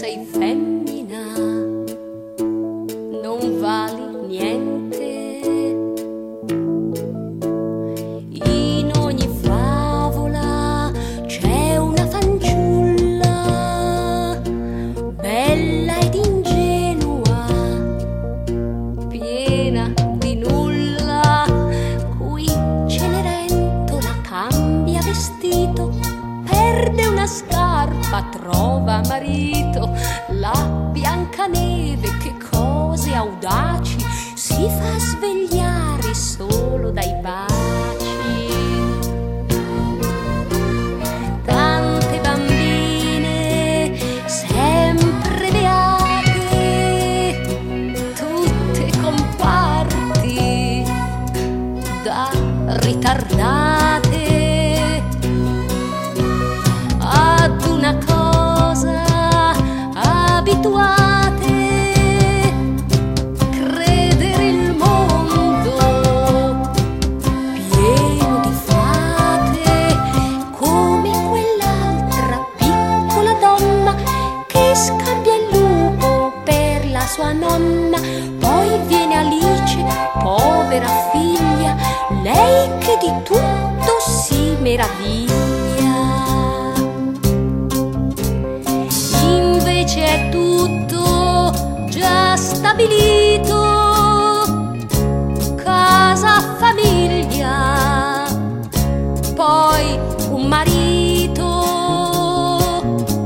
sei femmina, non vali niente. In ogni favola c'è una fanciulla, bella ed ingenua, piena di nulla, cui Cenerentola cambia vestito, perde una scarpa, trova marito. La Biancaneve, che cose audaci, si fa svegliare solo dai baci. Tante bambine sempre beate, tutte comparti da ritardate ad una cosa abituate, credere il mondo pieno di fate, come quell'altra piccola donna che scambia il lupo per la sua nonna. Poi viene Alice, povera figlia, lei che di tutto si meraviglia. Invece è tutto già stabilito, casa, famiglia, poi un marito.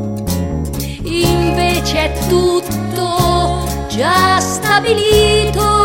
Invece è tutto già stabilito,